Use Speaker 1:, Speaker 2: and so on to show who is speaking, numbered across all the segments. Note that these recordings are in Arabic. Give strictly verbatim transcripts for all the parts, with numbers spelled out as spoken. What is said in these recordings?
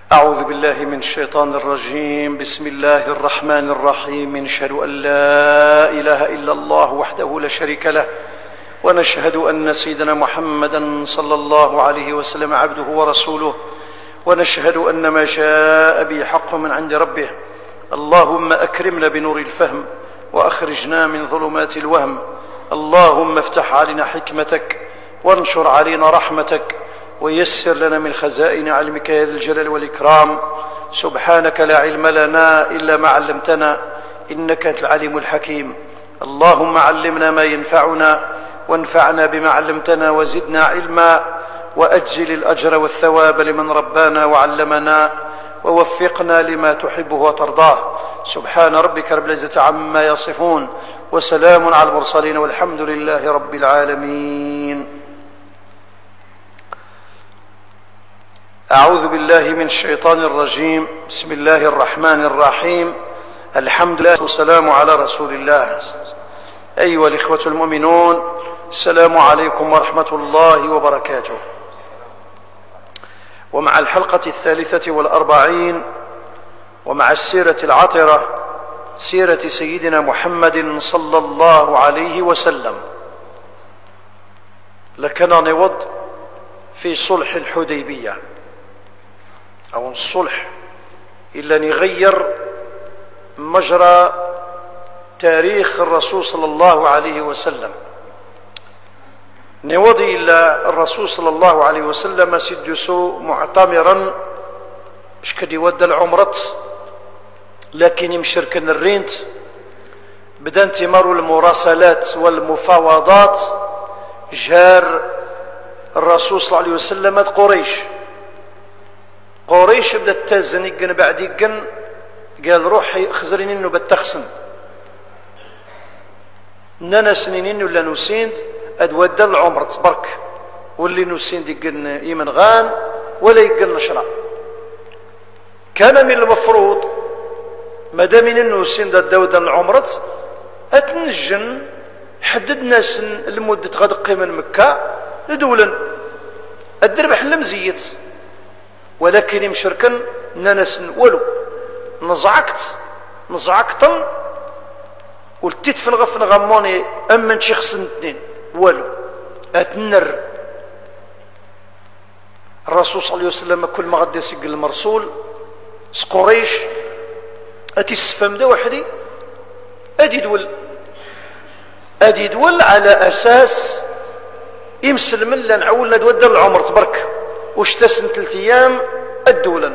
Speaker 1: أعوذ بالله من الشيطان الرجيم. بسم الله الرحمن الرحيم. نشهد أن لا إله إلا الله وحده لا شريك له، ونشهد أن سيدنا محمدا صلى الله عليه وسلم عبده ورسوله، ونشهد أن ما جاء به حق من عند ربه. اللهم أكرمنا بنور الفهم وأخرجنا من ظلمات الوهم. اللهم افتح علينا حكمتك وانشر علينا رحمتك ويسر لنا من خزائن علمك يا ذا الجلال والإكرام. سبحانك لا علم لنا إلا ما علمتنا، إنك أنت العليم الحكيم. اللهم علمنا ما ينفعنا وانفعنا بما علمتنا وزدنا علما، وأجزل الأجر والثواب لمن ربانا وعلمنا، ووفقنا لما تحبه وترضاه. سبحان ربك رب العزة عما يصفون، وسلام على المرسلين، والحمد لله رب العالمين. أعوذ بالله من الشيطان الرجيم. بسم الله الرحمن الرحيم. الحمد لله والسلام على رسول الله. أيها الإخوة المؤمنون، السلام عليكم ورحمة الله وبركاته. ومع الحلقة الثالثة والأربعين، ومع السيرة العطرة، سيرة سيدنا محمد صلى الله عليه وسلم، لكنا نود في صلح الحديبية أو الصلح إلا نغير مجرى تاريخ الرسول صلى الله عليه وسلم. نوضي إلا الرسول صلى الله عليه وسلم سدسو معتمرا شكدي ود العمرت، لكن يمشركن الرينت بدا انتمار المراسلات والمفاوضات. جار الرسول صلى الله عليه وسلم قريش قريش بدات تازن يقن بعد يقن، قال روحي خزرين انه بتخسن نانا سنين انه لا نسيند ادود العمر تبرك، واللي نسيند يقن يمن غان ولا يقن نشرع. كان من المفروض مادام انه سند الدود العمرت اتنجن حدد ناس لمده غدقي من مكه لدولا الدربح لمزيت، ولكن يمشركن ناس ولو نزعكت نزعكتن ولتيت في الغفن غموني اما نشي خصن اثنين ولو اتنر. الرسول صلى الله عليه وسلم كل ما غادي يسق المرسول سقريش اتي السفام دا وحدي ادي دول ادي دول على اساس يمسلم لا نعولنا دود العمر تبرك واشتسن ثلاث ايام الدولا،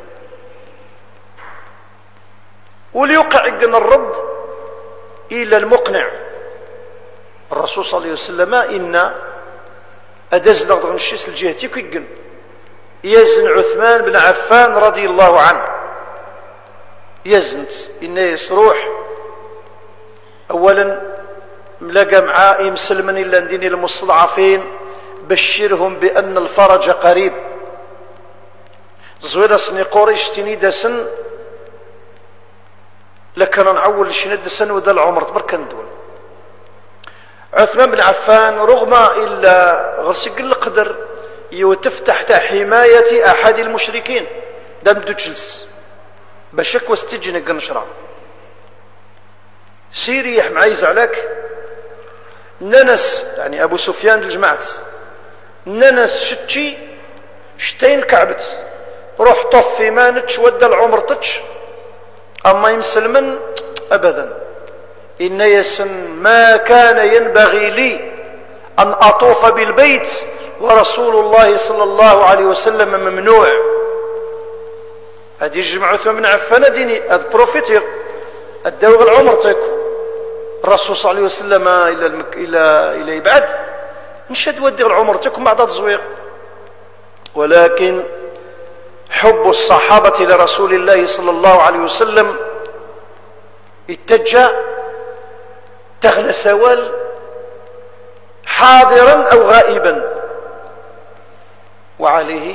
Speaker 1: وليوقع يقن الرد الى المقنع. الرسول صلى الله عليه وسلم ان ادز لغض الشيس الجهتي كيقن يزن عثمان بن عفان رضي الله عنه، يزنت إن يسروح اولا ملاقى معاه يمسلمن الا نديني المستضعفين، بشرهم بأن الفرج قريب. زويرة سني قريش تنيدا سن لكن نعول شند سن ودا العمر تبرك ندول. عثمان بن عفان رغم إلا غرسق القدر يوتف تحت حماية أحد المشركين دم دوتشلس بشك واستجن قنشرا سيريح معيز عليك ننس يعني أبو سفيان الجماعة ننس شتشي شتين كعبت روح طفي مانتش ودى العمر تتش، أما يمسلمن أبدا. إن يسن ما كان ينبغي لي أن أطوف بالبيت ورسول الله صلى الله عليه وسلم ممنوع. هذه يجمع عثمان بن عفان ديني هذا بروفيتير الدوغ العمر تاكو الرسول صلى الله عليه وسلم إلى المك... إلى إلى يبعد نشد ودي العمر تكون بعد تزويق. ولكن حب الصحابة لرسول الله صلى الله عليه وسلم اتجه تغنى سوال حاضرا أو غائبا، وعليه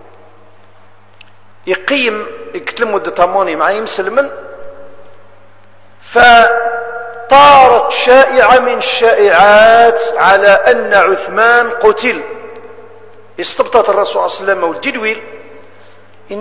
Speaker 1: يقيم يكتلم مدة طاموني مع يمسلمن. فطارت شائعة من الشائعات على أن عثمان قتل. استبطت الرسول صلى الله عليه وسلم والجدويل إن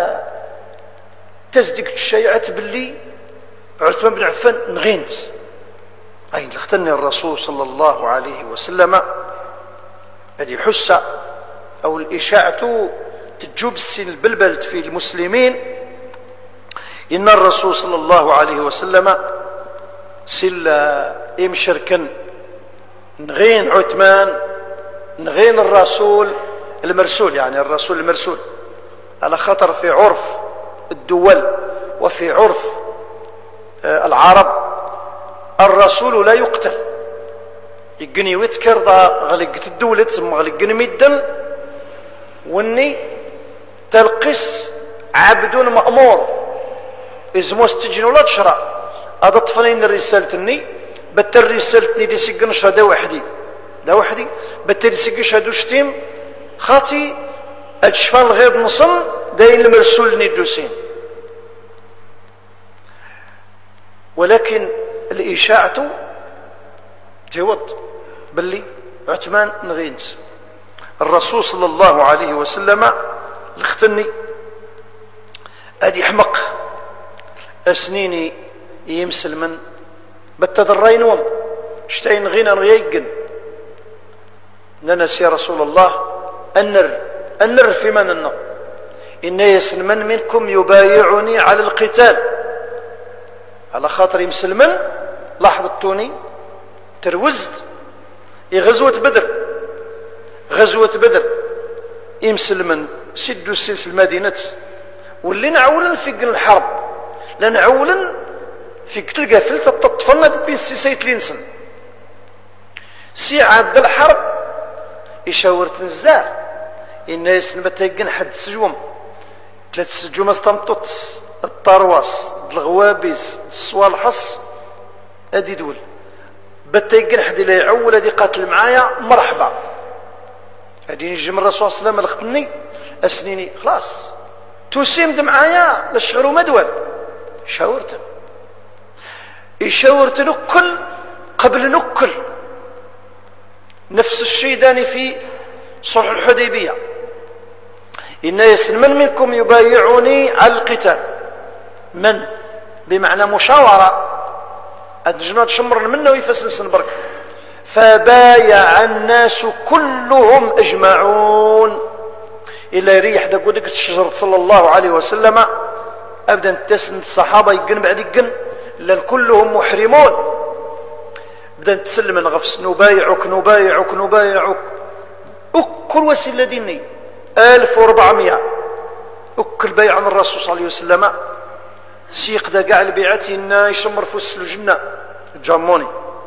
Speaker 1: تصدق الشيعة باللي عثمان بن عفان نغينت أين لختني الرسول صلى الله عليه وسلم هذه حسة أو الإشاعة تجوب السن البلبلت في المسلمين إن الرسول صلى الله عليه وسلم سلا إمشركا نغين عثمان نغين الرسول المرسول، يعني الرسول المرسول، على خطر في عرف الدول وفي عرف العرب الرسول لا يقتل، يقني ويتكر ضا غلقت الدولة ثم غلقني ميدا واني تلقس عبد مأمور إزمو استجن ولا تشرع هذا طفلين الرسالتني بتر رسالتني دي سيقنش هذا وحدي دا وحدي بتر سيقنش هذا شتيم خاطي أجفان الغير نصن داين المرسول ندوسين. ولكن الإشاعة تود باللي عثمان نغينت الرسول صلى الله عليه وسلم لختني أدي حمق أسنيني يمسل من بتدرينهم اشتين غينا ريقن ننس يا رسول الله النر النر في من النار إن يسن من منكم يبايعني على القتال على خاطر يمسل من لاحظتوني تروزت غزوة بدر غزوة بدر يمسل من سدوا السلس المدينة واللي نعولا في الحرب لا نعولا في قتل قافل تطفلنا بين السيسيت لينسن سي عاد الحرب يشاور تنزار الناس نبتاقن حد السجوم ثلاث سجوم استمطط الطرواس الغوابيس الصوالحص ادي دول بتاقن حد لا يعول ادي قاتل معايا مرحبا ادي نجم الرسول صلى الله عليه وسلم لختني اسنيني خلاص تسيمد معايا للشغل مدول شاورت يشاورت نكل قبل نكل نفس الشيء داني في صلح الحديبية إن يسن من منكم يبايعني على القتال من بمعنى مشاورة الجماعة شمر منه ويفسنسن برك فبايع الناس كلهم أجمعون إلا يريح دا قدك الشجرة صلى الله عليه وسلم أبدا تسن الصحابة يقن بعد يقن لأن كلهم محرمون بدأ تسلم الغفص نبايعك نبايعك نبايعك أكل وسيلة ديني ألف واربعمائة أكل بيع عن الرسول صلى الله عليه وسلم سيق دا قاع البيعتي إنا يشمر فس الجنة جاموني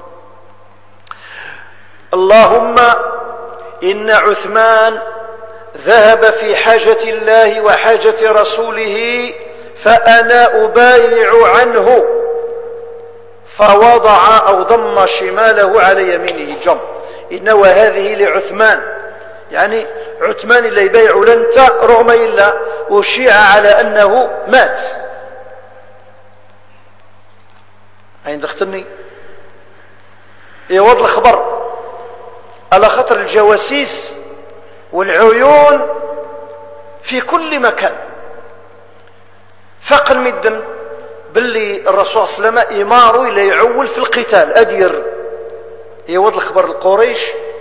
Speaker 1: اللهم إن عثمان ذهب في حاجة الله وحاجة رسوله فأنا أبايع عنه فوضع أو ضم شماله على يمينه جم إن وهذه لعثمان يعني عثمان اللي يبايع لنت رغم إلا وشيع على أنه مات عند اختني يوض الخبر على خطر الجواسيس والعيون في كل مكان فقل مدن باللي الرسول صلى الله عليه وسلم إمارو إلى يعول في القتال أدير يوض الخبر القريش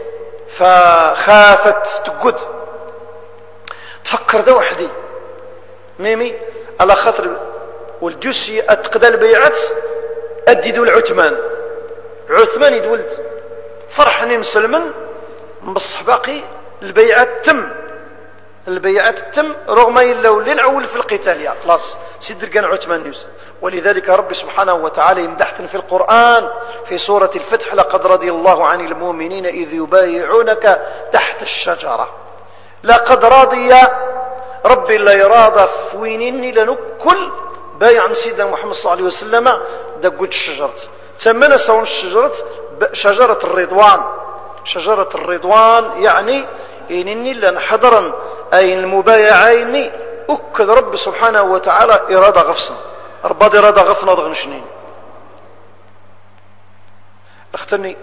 Speaker 1: فخافت تقود تفكر ده وحدي ميمي على خاطر والجوسي أتقدى البيعات أددوا العثمان عثمان يدولد فرحني مسلمن بصح باقي البيعات تم البيعات تم رغم إلا للعول في القتال يا خلاص سيدر كان عثمان نيوس. ولذلك رب سبحانه وتعالى يمدحتن في القرآن في سورة الفتح لقد رضي الله عن المؤمنين إذ يبايعونك تحت الشجرة لقد رضي ربي لا يراضى فوينني لنكل بايع سيدنا محمد صلى الله عليه وسلم دقود الشجرة تمنى سون الشجرة شجرة الرضوان شجرة الرضوان يعني إنني لن حضرا أي المبايعين أكد رب سبحانه وتعالى إرادة غفصا رباد إرادة غفنا ضغنشنين اختني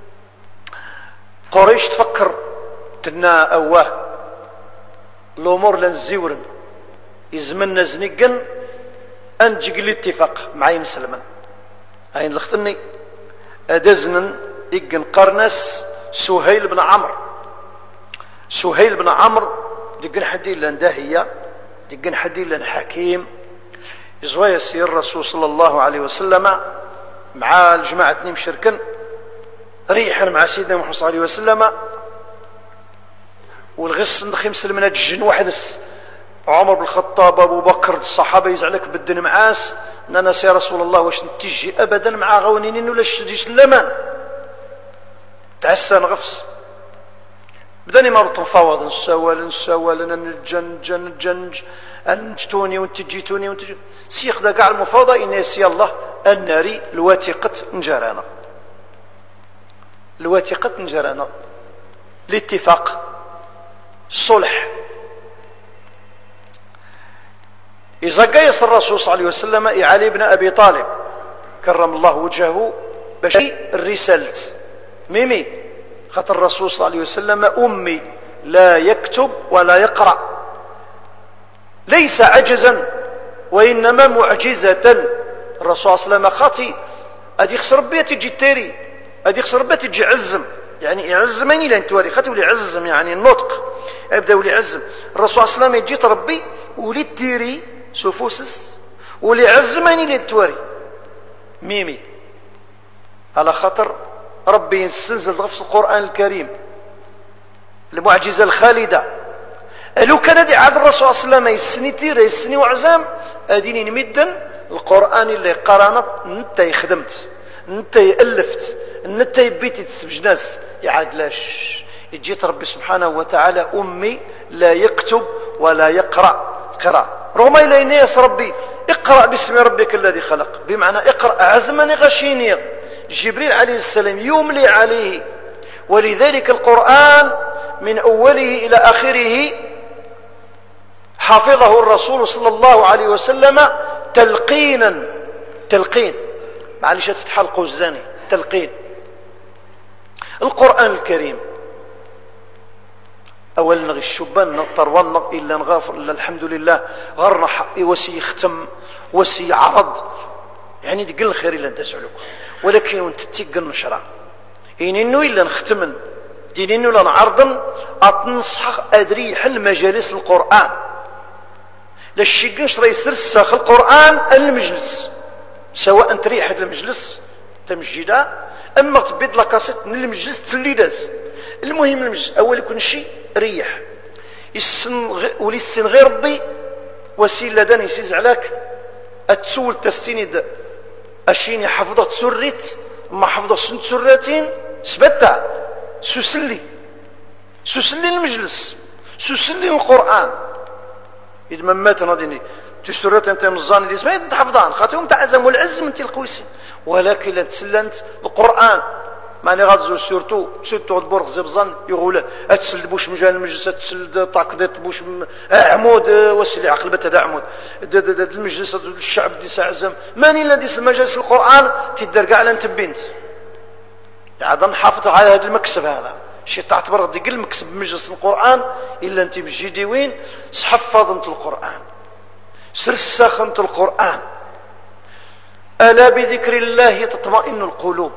Speaker 1: قريش تفكر تنا أواه الأمور لن زيورن يزمن زنقن أنجق الاتفاق مع مسلمان أين لختني أدزن إجن قرنس سهيل بن عمرو سهيل بن عمرو دقن حدي لن داهية دقن حدي لن حكيم يزوى يسير الرسول صلى الله عليه وسلم مع الجماعة نيم شركن ريحا مع سيدنا محمد صلى الله عليه وسلم والغص خمس من الجن وحدس عمر بن الخطاب ابو بكر الصحابه يزعلك بدن معاس انا يا رسول الله واش نتجي ابدا مع غونين ولا شديش اللمان تعسى نغفص بداني ما نتفاوض نسوال نسوال نجن جن جنج انجتوني وانت جيتوني وانت سيخ دا كاع المفاوضه ان يسي الله الناري الواتقه نجرانا الواتقه نجرانا الاتفاق الصلح إذا قيس الرسول صلى الله عليه وسلم علي بن أبي طالب كرم الله وجهه بشي الرسالة ميمي خاطر الرسول صلى الله عليه وسلم أمي لا يكتب ولا يقرأ ليس عجزا وإنما معجزة الرسول صلى الله عليه وسلم خاطي أدي خسر بيتي تجي تيري أدي خسر بيتي تجي عزم يعني يعزمني لين تواري خاطي ولي عزم يعني النطق أبدأ ولي عزم الرسول صلى الله عليه وسلم يجي تربي ولي تيري سفوسس ولي عزمني لين تواري ميمي على خاطر ربي ينزل غفص القرآن الكريم المعجزة الخالدة لو كان دي عاد الرسول صلى الله عليه وسلم يسني تيري يسني وعزام أديني نمدا القرآن اللي قرانا انت خدمت انت ألفت انت بيتي تسبجناس يعاد لاش يجيت ربي سبحانه وتعالى أمي لا يكتب ولا يقرأ قراء رغم إلى ناس ربي اقرأ باسم ربك الذي خلق بمعنى اقرأ عزمني غشيني جبريل عليه السلام يملي عليه ولذلك القرآن من أوله إلى آخره حافظه الرسول صلى الله عليه وسلم تلقينا تلقين معلش تفتح القوزاني تلقين القرآن الكريم أولا نغي الشبان نطر ونق إلا نغافر إلا الحمد لله غرنا حقي وسي يختم وسي عرض يعني تقل الخير إلا تسعلك ولكن وانت تتقل نشرع إن إنه إلا نختمن دين إنه لنعرضن أتنصح أدري حل مجالس القرآن للشيء نشر يسرسخ القرآن المجلس سواء تريحة المجلس تمجيدا أما تبيض لكاسيت من المجلس تسليداز المهم المجلس أول يكون شيء ريح السن غ... ولي السن غير ربي وسيلة داني يسيز عليك التسول تستيند أشيني حفظت سريت ما حفظت سنت سراتين سبتع سسلي سسلي المجلس سسلي القرآن إذا ما مات ناديني تسرات أنت مزاني دي اسمه أنت حفظان خاطرهم تعزم والعزم أنت القويسين ولكن لا تسلنت القرآن ماني غادزو سورتو سورتو غدبور غزبزان يقول اتسلد بوش مجال المجلس اتسلد طاقدت بوش م... عمود وسيلي عقل بتا دا عمود دا دا دا المجلس الشعب دي ساعزم ماني لا ديس مجلس القرآن تدر كاع لان تبينت هذا نحافظ على هذا المكسب هذا شي تعتبر غادي قل مكسب بمجلس القرآن الا انت بجيدي وين صحفظ انت القرآن سرسخ انت القرآن ألا بذكر الله تطمئن القلوب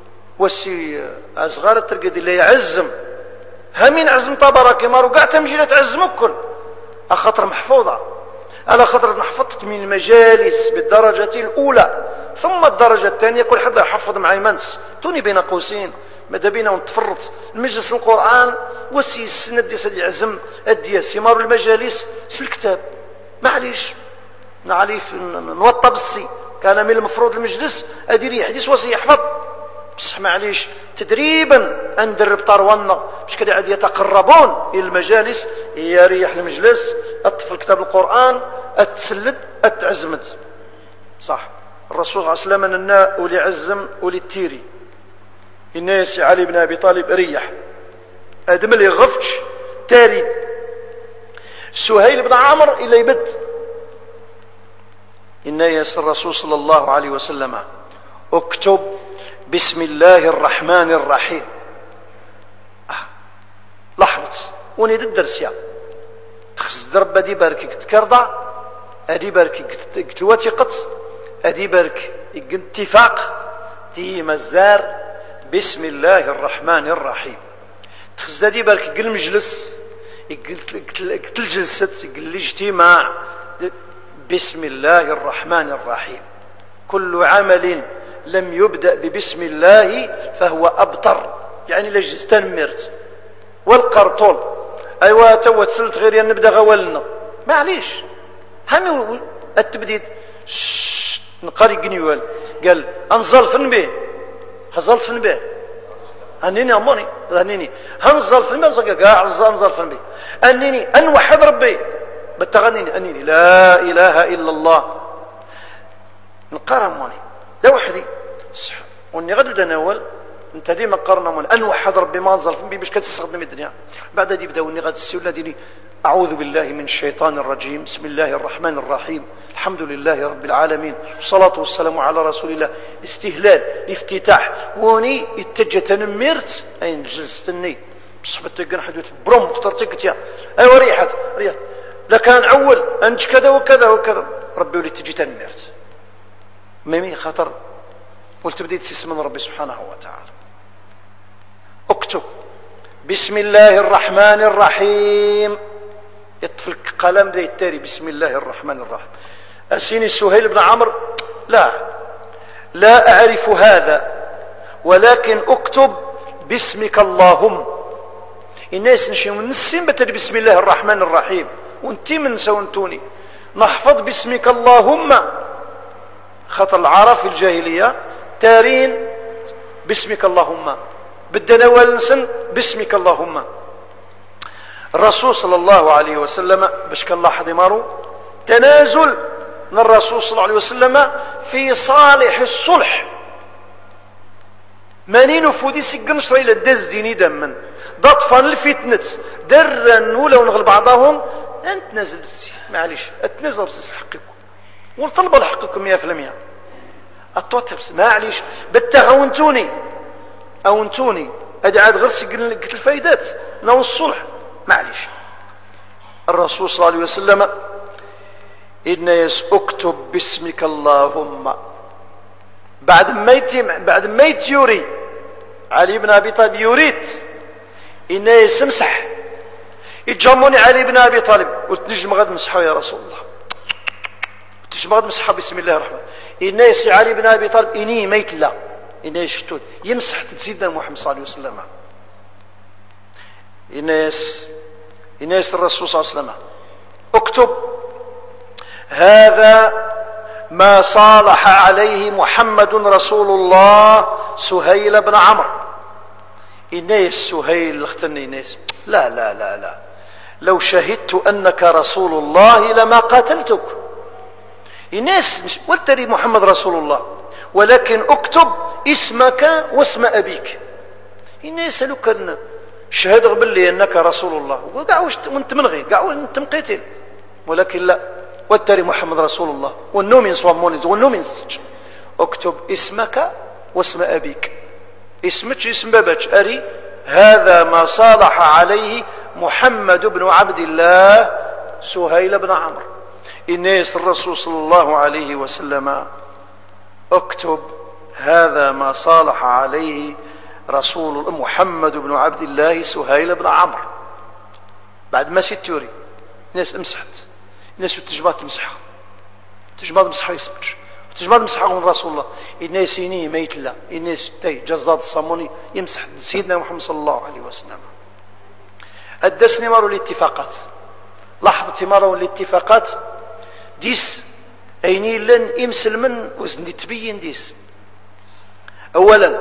Speaker 1: وسي أصغر ترقد اللي يعزم همين عزم طبرك ما رقع تمجيلة تعزم الكل أخطر محفوظة على خطر حفظت من المجالس بالدرجة الأولى ثم الدرجة الثانية كل حد يحفظ معي منس توني بين قوسين ماذا بينا ونتفرط المجلس القرآن وسي السنة دي سدي عزم أدي سمار المجالس سالكتاب معليش نعليف نوطى بالسي كان من المفروض المجلس أديري حديث وسي يحفظ بصح معليش تدريبا اندرب طارونا مش كده عاد يتقربون الى المجالس يريح المجلس اطفل كتاب القرآن اتسلد اتعزمد صح الرسول صلى الله عليه وسلم أننا ولي عزم ولي التيري الناس علي بن ابي طالب ريح ادم اللي غفتش تاريد سهيل بن عمرو الى يبد الناس الرسول صلى الله عليه وسلم اكتب بسم الله الرحمن الرحيم آه. لحظة ونيد الدرس يا تخص درب دي باركك تكرضع أدي برك اكتواتي قط أدي برك اتفاق دي مزار بسم الله الرحمن الرحيم. تخزى دي برك قل مجلس قلت الجلسة قل الاجتماع بسم الله الرحمن الرحيم. كل عمل لم يبدأ ببسم الله فهو أبطر، يعني لجلس تنمرت والقرطول أيوة تو تسلت غير نبدأ غولنا معليش هنو التبديد نقاري قنيوال قال انزل فن به هزلت فن به هنيني اموني هنيني هنزل فن به قاع انزل فن به انيني انوحد ربي بتغنيني انيني لا اله الا الله نقرا اموني لا وحدي صح وني غدو دناول انت ديما قرنا من انوحد ربي ما انزل فن به باش كتستخدم الدنيا بعد دي بداوني غاد السيوله ديني أعوذ بالله من الشيطان الرجيم بسم الله الرحمن الرحيم الحمد لله رب العالمين والصلاة والسلام على رسول الله استهلال الافتتاح وني اتجه تنمرت أين جلستني صحبت تقن حدوث بروم اخترتك يا أيوة ريحت ريحت لا كان أول أنت كذا وكذا وكذا ربي ولي تجي تنمرت ميمي خطر والتبديت سيس من ربي سبحانه وتعالى. اكتب بسم الله الرحمن الرحيم يطفل قلم ذي التالي بسم الله الرحمن الرحيم. أسيني سهيل بن عمرو لا لا أعرف هذا ولكن اكتب باسمك اللهم. الناس نشي ونسين بتدي بسم الله الرحمن الرحيم وانتي من سونتوني نحفظ باسمك اللهم. خطر العرب في الجاهلية تارين باسمك اللهم بدنا ولنسن باسمك اللهم. الرسول صلى الله عليه وسلم باش كان لاحظ مارو تنازل من الرسول صلى الله عليه وسلم في صالح الصلح مانين فودي سجن شريل الدز ديني دمن ضطفا الفتنة درا ولا ونغل بعضهم انت نازل بس معليش اتنزل بس حقكم والطلب لحقكم مية في المية التوتر بس معليش بالتغونتوني أونتوني أدي عاد غير قلت الفايدات نو الصلح معليش. الرسول صلى الله عليه وسلم إن يس اكتب باسمك اللهم بعد ما يتم بعد ما يتيوري علي بن أبي طالب يريد إن يسمسح يتجمعني علي بن أبي طالب قلت نجم غد مسحه يا رسول الله تجم غد مسحه بسم الله الرحمن إن يس علي بن أبي طالب إني ميت لا إناس شتود يمسح سيدنا محمد صلى الله عليه وسلم. إناس إناس الرسول صلى الله عليه وسلم اكتب هذا ما صالح عليه محمد رسول الله سهيل بن عمرو. إناس سهيل اختني إناس لا لا لا لا لو شهدت أنك رسول الله لما قاتلتك. إناس والتري محمد رسول الله ولكن اكتب اسمك واسم أبيك. إن يسألوك أن شهد قبل أنك رسول الله وقعوا وانت منغي قعوا انت مقيتل ولكن لا والتري محمد رسول الله والنومين صوامونيز والنومين اكتب اسمك واسم أبيك. اسمك اسم بابك أري هذا ما صالح عليه محمد بن عبد الله سهيل بن عمرو. إنيس الرسول صلى الله عليه وسلم اكتب هذا ما صالح عليه رسول محمد بن عبد الله سهيل بن عمرو. بعد ما ستوري الناس امسحت الناس تجبات تمسحها تجبات تمسحها يسبج تجبات تمسحها من رسول الله. الناس يني ميت لا الناس تي جزاد الصموني يمسح سيدنا محمد صلى الله عليه وسلم. الدسني مارو الاتفاقات لحظة مارو الاتفاقات ديس أيني لن إمسل من وزن تبين ديس. أولا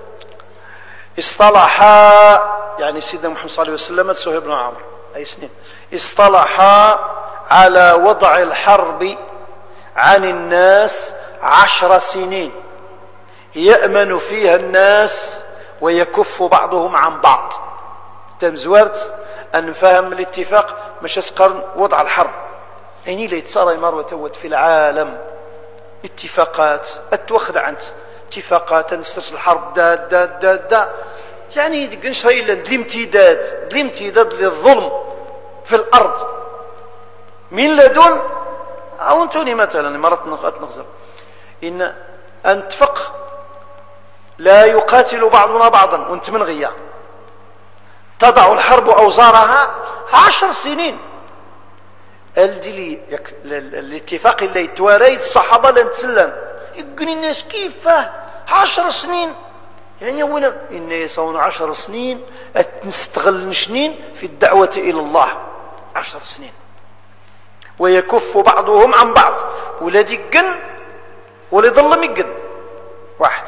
Speaker 1: اصطلحا يعني سيدنا محمد صلى الله عليه وسلم سهيل بن عمرو أي سنين اصطلحا على وضع الحرب عن الناس عشر سنين يأمن فيها الناس ويكف بعضهم عن بعض. تمزورت أن فهم الاتفاق مش اسقرن وضع الحرب يعني لا يتصارى مروة توت في العالم اتفاقات اتوخذ عنت اتفاقات نسترس الحرب دا دا دا دا يعني دقنش هاي الامتداد الامتداد للظلم في الأرض من لدن أو أنتوني مثلا مرات نغزر إن أنتفق لا يقاتل بعضنا بعضا وانت من غيا تضع الحرب أوزارها عشر سنين الدلي الاتفاق اللي تواريد الصحابة لن تسلم يقول الناس كيف عشر سنين يعني أولا إن يسون عشر سنين نستغل سنين في الدعوة إلى الله عشر سنين ويكف بعضهم عن بعض ولا دقن ولا ظل مقن واحد.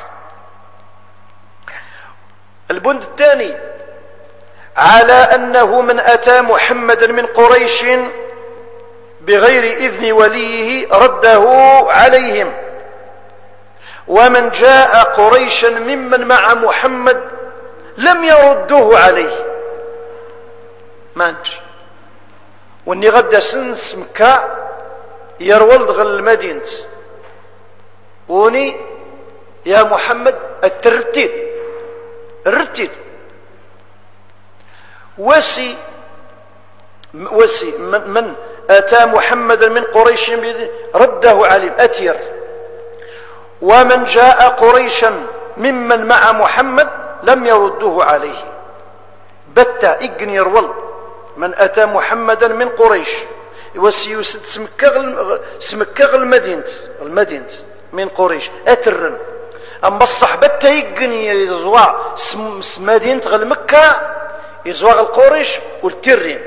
Speaker 1: البند الثاني على أنه من أتى محمدا من قريش بغير إذن وليه رده عليهم، ومن جاء قريشا ممن مع محمد لم يردوه عليه. مانش واني غدا سنس مكة يرولد غل المدينة وني يا محمد الترتيب الرتيب وسي وسي من, من أتى محمدا من قريش رده عليه أتير، ومن جاء قريشا ممن مع محمد لم يردوه عليه. بتا إجن يرول من أتى محمدا من قريش وسيوسد سمكغ المدينة المدينة من قريش أترن أما الصحبة يجن يزوى مدينة غل مكة يزوى القريش والترين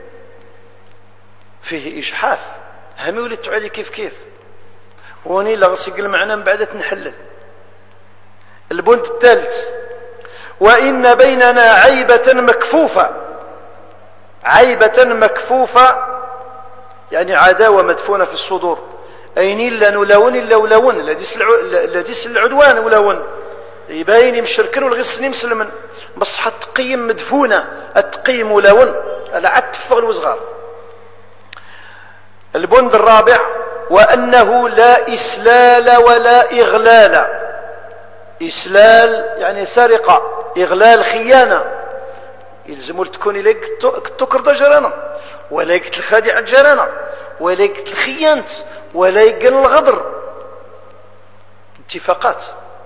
Speaker 1: فيه إجحاف همي ولي تعالي كيف كيف وني لغسق المعنى من بعد تنحلل. البند الثالث وإن بيننا عيبة مكفوفة. عيبة مكفوفة يعني عداوة مدفونة في الصدور، أين إلا نلون إلا ولون الذي سل العدوان ولون يبين مشركن والغسني مسلما بصحة تقيم مدفونة التقيم ولون العتف والوزغار. البند الرابع وأنه لا إسلال ولا إغلال. إسلال يعني سرقة، إغلال خيانة، يلزم تكون لك تكرد جرانا ولا يقتل الخادع جرانا ولا يقتل الخيانت ولا يقل الغدر، اتفاقات.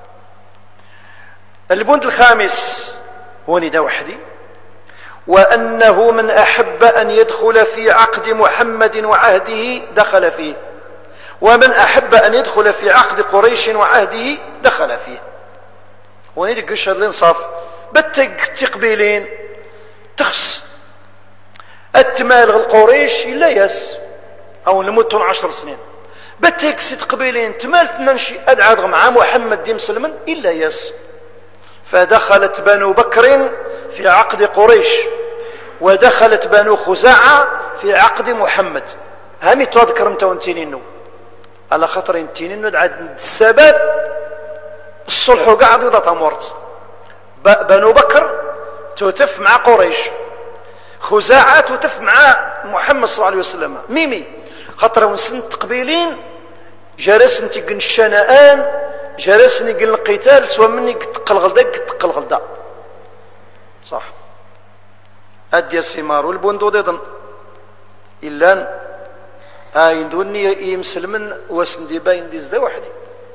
Speaker 1: البند الخامس هو نداء وحدي وأنه من أحب أن يدخل في عقد محمد وعهده دخل فيه، ومن أحب أن يدخل في عقد قريش وعهده دخل فيه. وندق الشهر الانصاف بتق تقبيلين تخص التمال القريش إلا يس أو نموتون عشر سنين بتق ست قبيلين تمالت نمشي أدعى مع محمد دي مسلما إلا يس. فدخلت بنو بكر في عقد قريش ودخلت بنو خزاعة في عقد محمد. هامي تذكر انت وانتينينو على خطر انتينينو عاد السبب الصلح وقعد وضع تمورت. بنو بكر تتف مع قريش، خزاعة تتف مع محمد صلى الله عليه وسلم. ميمي خطر ونسن تقبيلين جرسن تقن الشنآن جرسني قل القتال سوى مني تقل غلدا تقل غلدا صح أدي السمار والبندو ضدن إلا آين دوني يمسلمن وسندي باين ديز دا وحدي.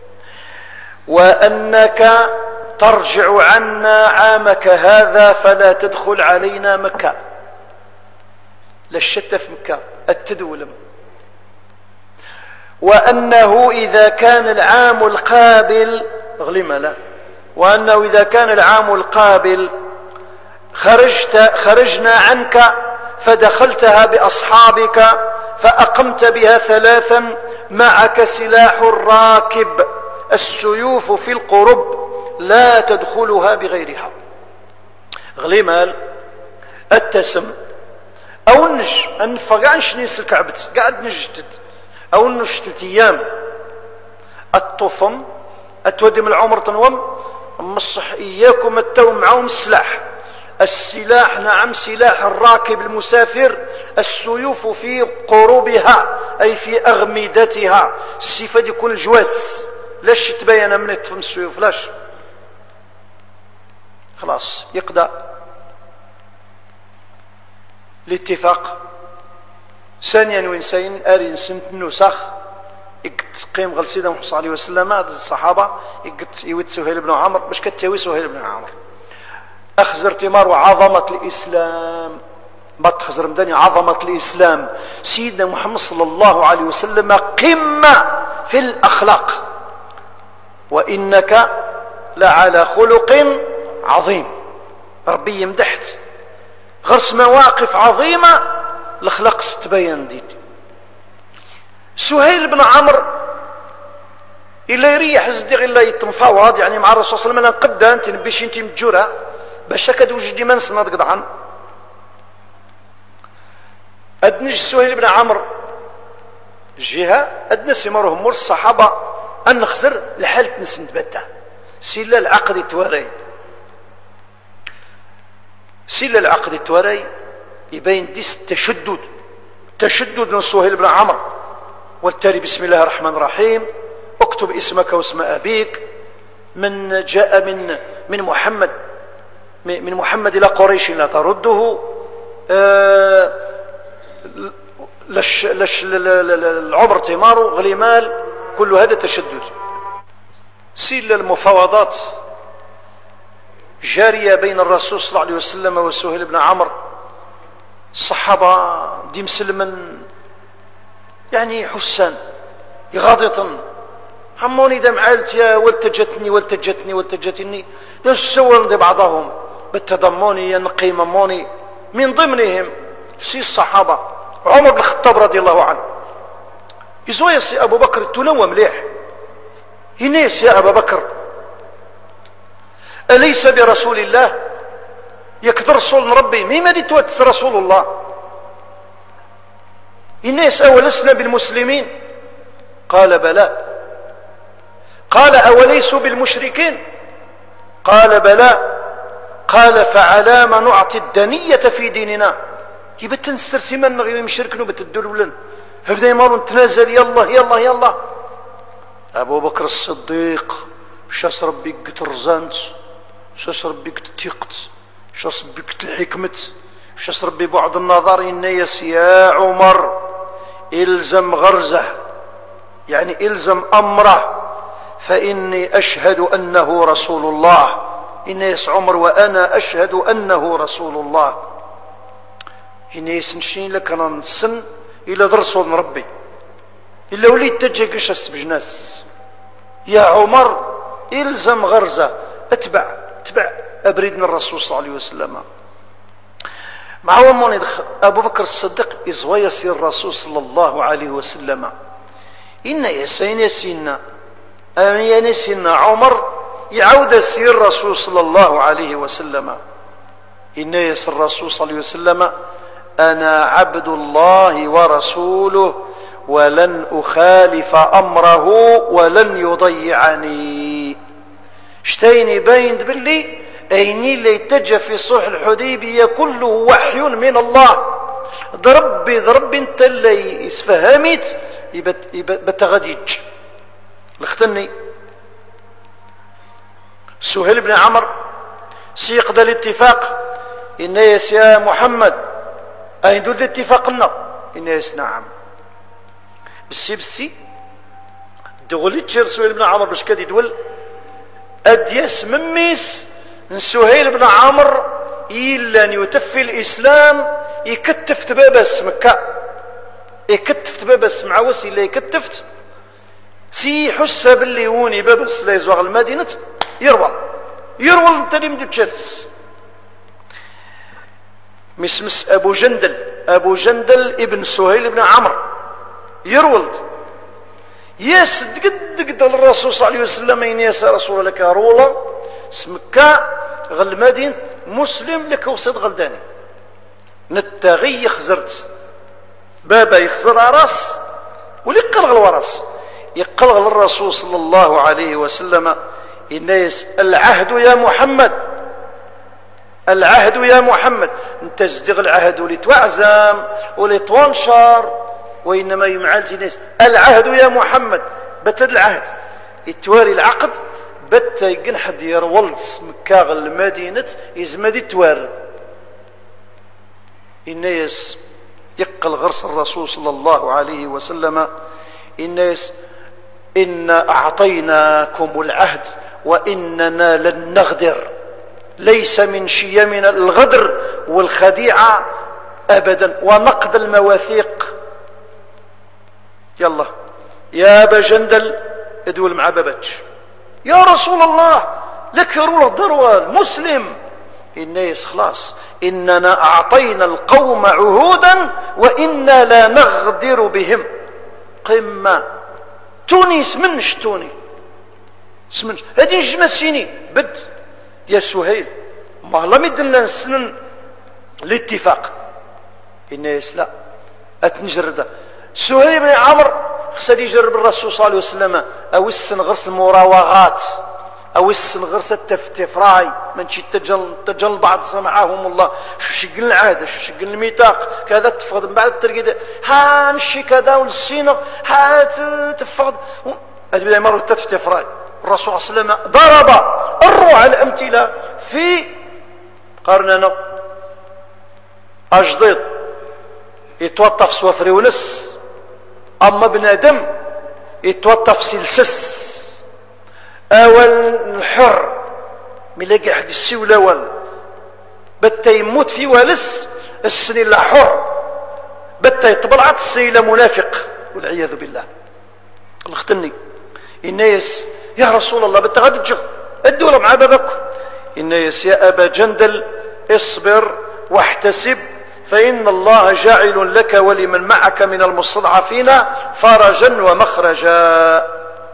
Speaker 1: وأنك ترجع عنا عامك هذا فلا تدخل علينا مكة. للشتة في مكة التدولم. وأنه إذا كان العام القابل غلم له وأنه إذا كان العام القابل خرجت خرجنا عنك فدخلتها بأصحابك فأقمت بها ثلاثا معك سلاح الراكب السيوف في القرب لا تدخلها بغيرها. غليمال التسم أو النج أنفقع نشنيس الكعبت قاعد نجدد أو النج ثلاث أيام الطفم أتودم العمر تنوم مصح إياكم التوم معهم السلاح. السلاح نعم سلاح الراكب المسافر، السيوف في قروبها أي في أغمدتها. السيفة يكون الجواس لاش تبين من التفم السيوف لاش خلاص يقضى الاتفاق ثانيا وإنسان أرين سنت نسخ يقت قيم غل سيدنا محمد صلى الله عليه وسلم هذا الصحابة يقت يود سهيل بن عمرو باش كتاوي سهيل بن عمرو أخزر تمار وعظمة الإسلام ما تخزر مدني عظمة الإسلام سيدنا محمد صلى الله عليه وسلم قمة في الأخلاق وإنك لعلى خلق عظيم ربي يمدحت غرس مواقف عظيمة الأخلاق ستبين ديد سهيل بن عمرو إلا يريح الزديق إلا يتمفاوض يعني مع الرسول صلى الله عليه وسلم قد أنت نبيش أنت متجورة باش هكا وجدي من سنة قطعا أدنج سهيل بن عمرو الجهة أدنى سمرهم مول الصحابة أن نخسر لحالة نسنت بتا سيلا العقد التواري سيلا العقد التواري يبين ديس التشدد تشدد من سهيل بن عمرو والتالي بسم الله الرحمن الرحيم اكتب اسمك واسم أبيك من جاء من من محمد من محمد إلى قريش لا ترده آه لش لش العمر تماره غلي مال كل هذا تشدد سيل المفاوضات جارية بين الرسول صلى الله عليه وسلم وسهيل بن عمرو الصحابة دي مسلما يعني حسان يغاضطن حموني دم عائلتي يا والتجتني والتجتني والتجتني يسول بعضهم بالتضموني ينقيمموني من ضمنهم سي الصحابة عمر بن الخطاب رضي الله عنه يزوي سي أبو بكر تنوى مليح ينيس يا أبا بكر أليس برسول الله يكثر رسول ربي مما دي توتس رسول الله ينيس أولسنا بالمسلمين قال بلى قال أوليسوا بالمشركين قال بلى قال فعلام نعطي الدنية في ديننا يبت نسترسمن غير مشركن وبتدلولن فبدا يمرون تنازل يلا يلا يلا أبو بكر الصديق شاس ربي قت رزانت شاس ربي قت تيقت شاس ربي قت الحكمت شاس ربي بعد النظر النيس يا عمر إلزم غرزه يعني إلزم أمره فإني أشهد أنه رسول الله إنيس عمر وأنا أشهد أنه رسول الله إنيس نشين لك أنا نسن إلى رسول ربي إلا وليت تجيك شست بجناس يا عمر إلزم غرزة اتبع اتبع أبريدنا الرسول صلى الله عليه وسلم مع ومن يدخل أبو بكر الصديق إزوى يسير الرسول صلى الله عليه وسلم إن يسين يسينا أمين يسينا عمر يعود يسير الرسول صلى الله عليه وسلم إن يسير الرسول صلى الله عليه وسلم أنا عبد الله ورسوله ولن أخالف أمره ولن يضيعني اشتيني باين باللي أيني اللي يتجه في صلح الحديبية كله وحي من الله ضربي ضربي انت اللي يسفهمت بتغديج لختني سهيل بن عمرو سيقضى الاتفاق إنيس يا محمد أين دول اتفاقنا إنيس نعم بسي بسي دغلي تشير سهيل بن عمرو باش كادي دول أديس مميس سهيل بن عمرو إلا أن يتفي الإسلام يكتفت بابس مكة يكتفت بابس مع وسي اللي يكتفت سي حسه باللي يوني بابس لا يزوغ المدينة يروى يروى انت اللي مدو تشلس مسمس أبو جندل أبو جندل ابن سهيل بن عمرو يرولد ياس دقد دقد الرسول صلى الله عليه وسلم ينيس رسول لك رولا سمكا غل مدينة مسلم لك وصيد غلداني نتغي خزرت بابا يخزر راس وليقلغ الورس يقلغ الرسول صلى الله عليه وسلم الناس العهد يا محمد العهد يا محمد انت ازدغ العهد ولتوعزم ولتوانشر وإنما يمعالتي ناس العهد يا محمد بتد العهد التواري العقد بت يقن حد يرولز مكاغ المدينة يزمدي التوار الناس يقل غرس الرسول صلى الله عليه وسلم الناس إنا أعطيناكم العهد وإننا لن نغدر، ليس من شيمنا الغدر والخديعة أبدا ونقد المواثيق. يلا يا أبا جندل ادول مع بابتش، يا رسول الله لك روح ضروة المسلم الناس خلاص إننا أعطينا القوم عهودا وإنا لا نغدر بهم. قمة تونس منش توني سمنش هذه نجمة سيني بد يا سهيل ما لم يدلنا نسنن الاتفاق الناس لا أتنجرد. سهيل بن عمرو خسر يجرب الرسول صلى الله عليه وسلم أو السن غرس المراوغات أو السن غرس التفراي من شي تجل تجل بعض سمعهم الله شو شقل العادة شو شقل الميثاق كذا تفقد من بعد الترقيد ها نشي كذا والسينة ها تفقد هذه بداية مرة تفراي. الرسول صلى الله عليه وسلم ضرب الروع الأمثلة في قرننا أجديد يتوطف سوافري ونس أما بنادم يتوطف سلسس أول الحر ملاقي أحد السيو الأول بتا يموت في والس السنين لا حر بتا يطبلعت السيلة منافق والعياذ بالله. اختني الناس يا رسول الله بتا غادي تجغ الدولة مع بابك الناس يا أبا جندل اصبر واحتسب فإن الله جاعل لك ولمن معك من المستضعفين فرجا ومخرجا.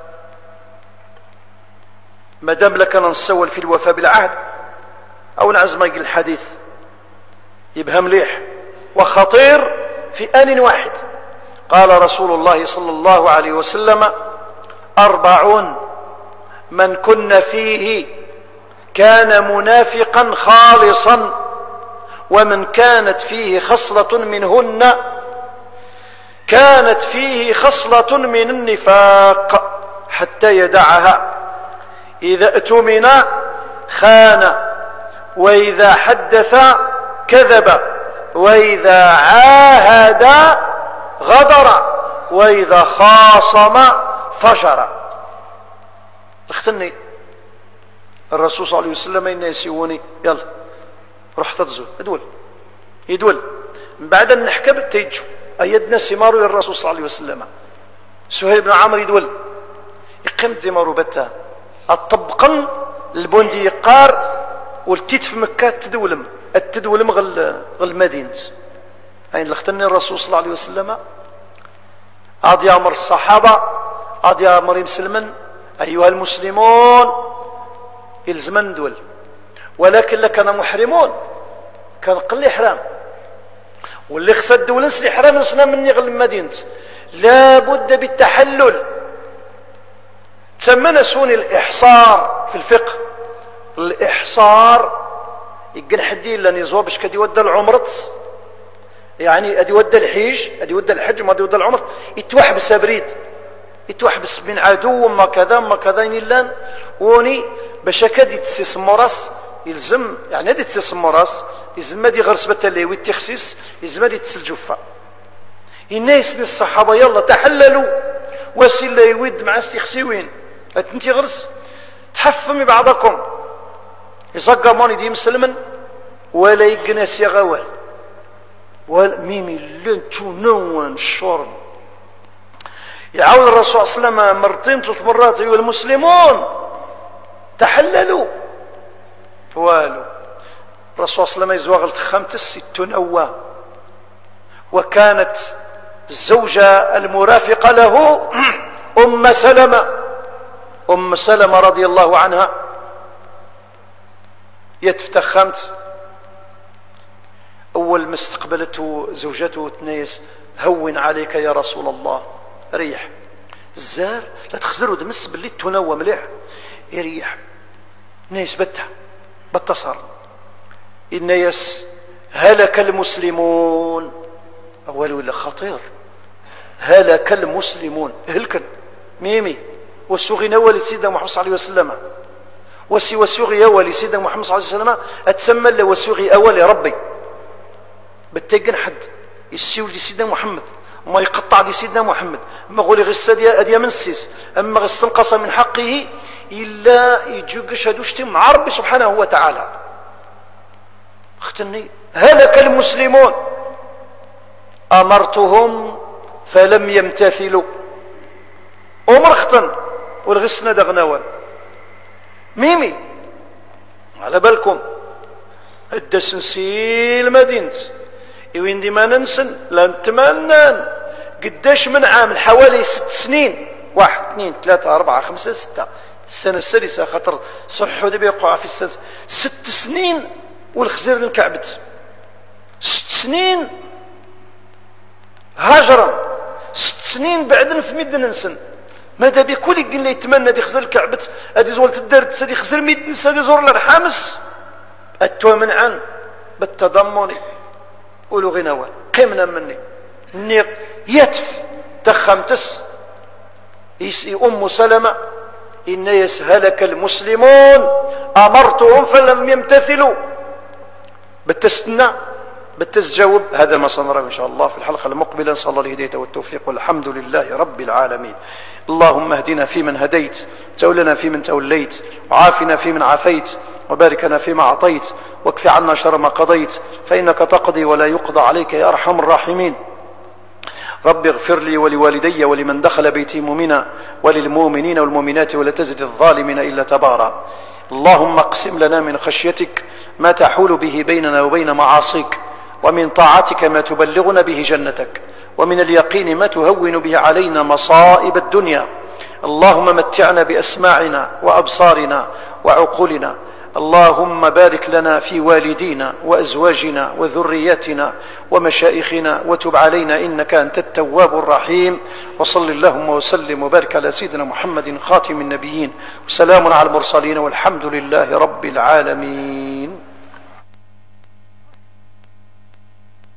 Speaker 1: ما دام لك نسول في الوفاء بالعهد أو نعزم الحديث يبقى مليح وخطير في آن واحد. قال رسول الله صلى الله عليه وسلم أربعون من كن فيه كان منافقا خالصا ومن كانت فيه خصلة منهن كانت فيه خصلة من النفاق حتى يدعها. إذا اؤتمن خان وإذا حدث كذب وإذا عاهد غدر وإذا خاصم فجر. اختني الرسول صلى الله عليه وسلم إنه يسيوني يلا روح تتزول ادول يدول من بعد أن نحكى بالتيجو أيدنا سمارو الرسول صلى الله عليه وسلم. سهيل بن عمرو يدول يقيم دمارو بتا الطبقن البوندي يقار والتيت في مكة تدولم التدولم غل غل مدينة أين لختني الرسول صلى الله عليه وسلم أضي أمر الصحابة أضي أمر مسلما أيها المسلمون يلزمن دول ولكن لكنا محرمون كان قل حرام واللي خسد دول نسلي حرام نسنا مني غل مدينة لا بد بالتحلل. تسمى سوني الإحصار في الفقه. الإحصار يقن حدي لأن يزوبش كدي ودى العمرت يعني أدي ودى الحيج أدي ودى الحج ما أدي ودى العمرت يتوحبس أبريد يتوحبس من عدو ما كذا ما كذا ينلان وني باش كدي تسيس مراس يلزم يعني هذه تسيس مراس يلزم هذه غرسبة اللي والتخسيس يلزم هذه تسل جفا. الناس الصحابة يلا تحللوا وسيلا يود مع استخسيوين انتي غرس تحفمي بعضكم يزقى ماني دي مسلما ولا يقناس يغوال ولا ميمي لن تنون شورن. يعاود الرسول صلى الله عليه وسلم مرتين ثلاث مرات ايها المسلمون تحللوا والو. الرسول صلى الله عليه وسلم يزوغل خمس ستون أوا وكانت الزوجة المرافقة له أم سلمة أم سلمة رضي الله عنها يتفتخمت أول ما استقبلته زوجته تنيس هون عليك يا رسول الله ريح الزار لا تخزروا دمس باللي تنوى مليح يريح نيس بتها بتصر النيس هلك المسلمون أول ولا خطير هلك المسلمون هلكن ميمي والسوغي نوى سيدنا محمد صلى الله عليه وسلم وسي وسوغي أول سيدنا محمد صلى الله عليه وسلم أتسمى له وسوغي أول ربي بتجن حد يسيول دي سيدنا محمد ما يقطع دي سيدنا محمد ما غولي غسة دي من السيس أما غستنقص من حقه إلا يجوكش هدوشتم مع ربي سبحانه وتعالى. اختني هلك المسلمون أمرتهم فلم يمتثلوا أمر اختن والغسنا دغنوان ميمي على بالكم الدسنسيل مدينة وين دي ما ننسن لا نتمنى قداش من عام حوالي ست سنين واحد اثنين ثلاثة أربعة خمسة ستة السنة السادسة خاطر صحوا دي بيقع في السادسة ست سنين والخزير انكعبت ست سنين هجرا ست سنين بعدن في ميد ننسن ماذا بكل قلنا يتمنى دي خزر كعبت ادي زولت الدرد سدي خزر ميت نسا دي زور الحامس اتوا من عن بالتضمن قولوا غنوان قمنا مني اني يتف تخمتس يسي ام سلمة ان يسهلك المسلمون امرتهم فلم يمتثلوا بالتستنى بالتسجاوب. هذا ما سنرى ان شاء الله في الحلقة المقبلة. نسأل الله الهداية والتوفيق والحمد لله رب العالمين. اللهم اهدنا فيمن هديت تولنا فيمن توليت وعافنا فيمن عافيت وباركنا فيما أعطيت واكف عنا شر ما قضيت فإنك تقضي ولا يقضى عليك يا أرحم الراحمين. رب اغفر لي ولوالدي ولمن دخل بيتي مؤمنا وللمؤمنين والمؤمنات ولا تزد الظالمين إلا تبارا. اللهم اقسم لنا من خشيتك ما تحول به بيننا وبين معاصيك ومن طاعتك ما تبلغنا به جنتك ومن اليقين ما تهون به علينا مصائب الدنيا. اللهم متعنا بأسماعنا وأبصارنا وعقولنا. اللهم بارك لنا في والدينا وأزواجنا وذرياتنا ومشائخنا وتب علينا إنك أنت التواب الرحيم. وصل اللهم وسلم وبارك على سيدنا محمد خاتم النبيين وسلام على المرسلين والحمد لله رب العالمين.